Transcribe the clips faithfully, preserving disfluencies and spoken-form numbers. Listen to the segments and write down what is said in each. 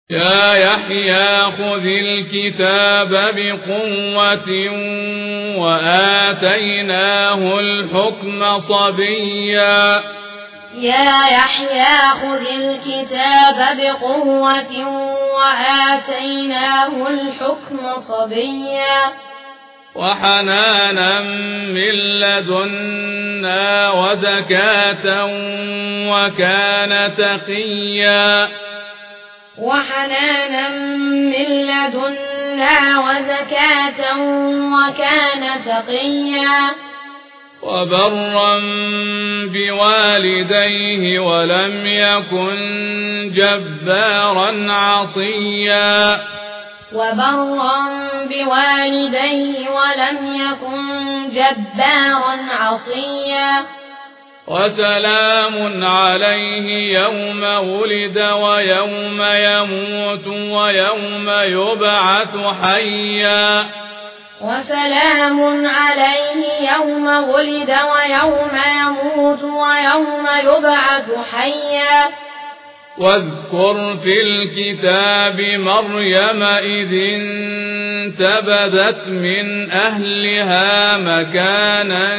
يا يحيى خذ الكتاب بقوة وآتيناه الحكم صبيا يا يحيى خذ الكتاب بقوة وآتيناه الحكم صبيا وحنانا من لدنا وزكاة وكان تقيا وحنانا من لدنا وزكاة وكان تقيا وبرا بوالديه ولم يكن جبارا عصيا وبرا بوالديه ولم يكن جبارا عصيا وسلام عليه يوم ولد ويوم يموت ويوم يبعث حيا وسلام عليه يوم ولد ويوم يموت ويوم يبعث حيا واذكر في الكتاب مريم إذ انتبذت من أهلها مكانا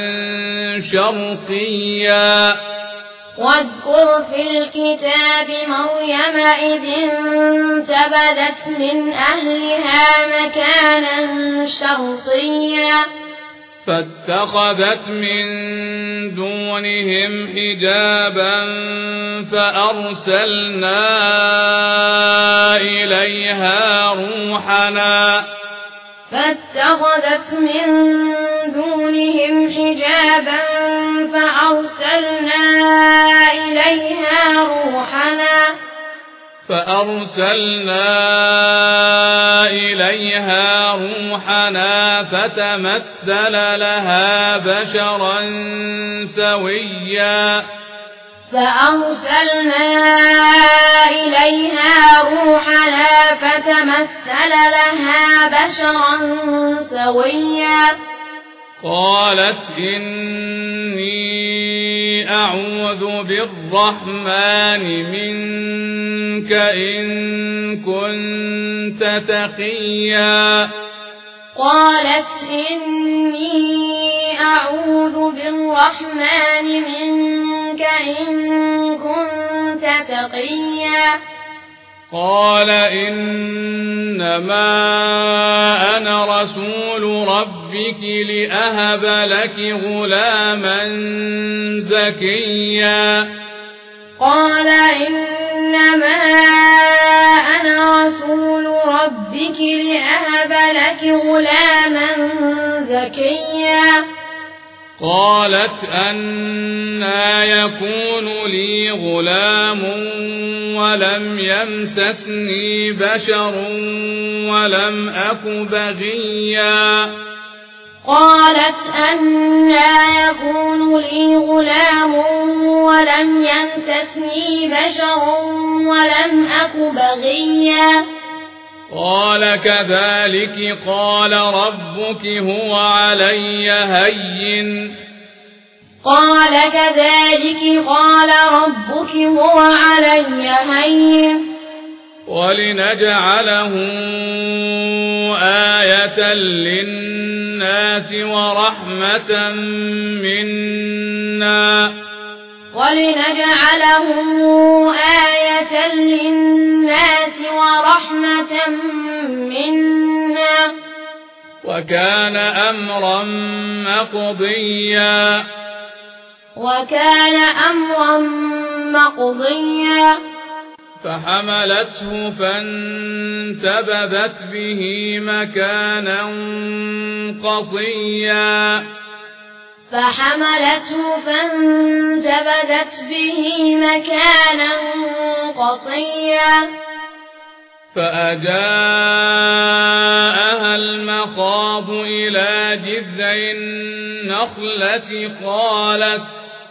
شرقيا واذكر في الكتاب مريم إذ انتبذت من أهلها مكانا شرقيا فاتخذت من دونهم حجابا فأرسلنا إليها روحنا فاتخذت من دونهم حجابا فأرسلنا إليها روحنا فأرسلنا إليها روحنا فتمثل لها بشرا سويا فأرسلنا إليها روحنا فتمثل لها بشرا سويا قالت إني أعوذ بالرحمن منك إن كنت تقيا قالت إني أعوذ بالرحمن منك إن كنت تقيا قال إنما أنا رسول ربك لأهب لك غلاما زكيا قال إنما أنا رسول ربك لأهب لك غلاما زكيا قالت أنى يكون لي غلام ولم يمسسني بشر ولم أك بغيا قالت أنى يكون لي غلام ولم يمسسني بشر ولم أك بغيا قال كذلك قال ربك هو علي هين قال كذلك قال ربك هو علي هين ولنجعله آية للناس ورحمة منا ولنجعله آية للناس ورحمة منا وكان أمرا مقضيا وكان أمرا مقضيا فحملته فانتبذت به مكانا قصيا فحملته فانتبذت به مكانا قصيا فأجاءها المخاض إلى جذع النخلة قالت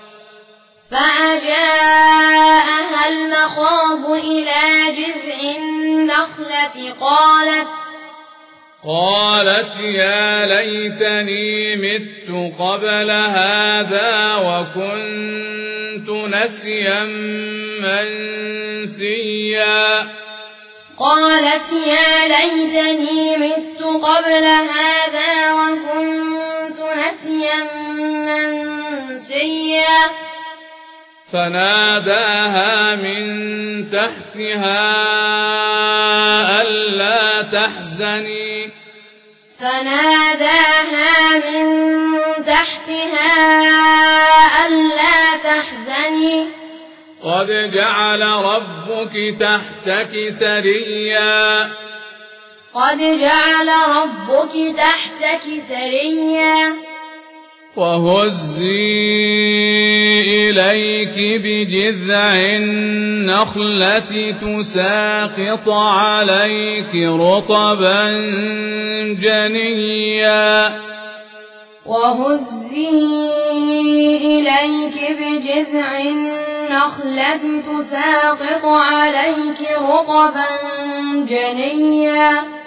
فأجاءها المخاض إلى جذع النخلة قالت قالت يا ليتني مت قبل هذا وكنت نسيا منسيا قالت يا ليتني مت قبل هذا وكنت نسيا منسيا فناداها من تحتها ألا تحزني فناداها من تحتها ألا تحزني قد جعل ربك تحتك سريا قد جعل ربك تحتك سريا وهزي إليك بجذع النخلة تساقط عليك رطبا جنيا وهزي إليك بجذع النخلة تساقط عليك رطبا جنيا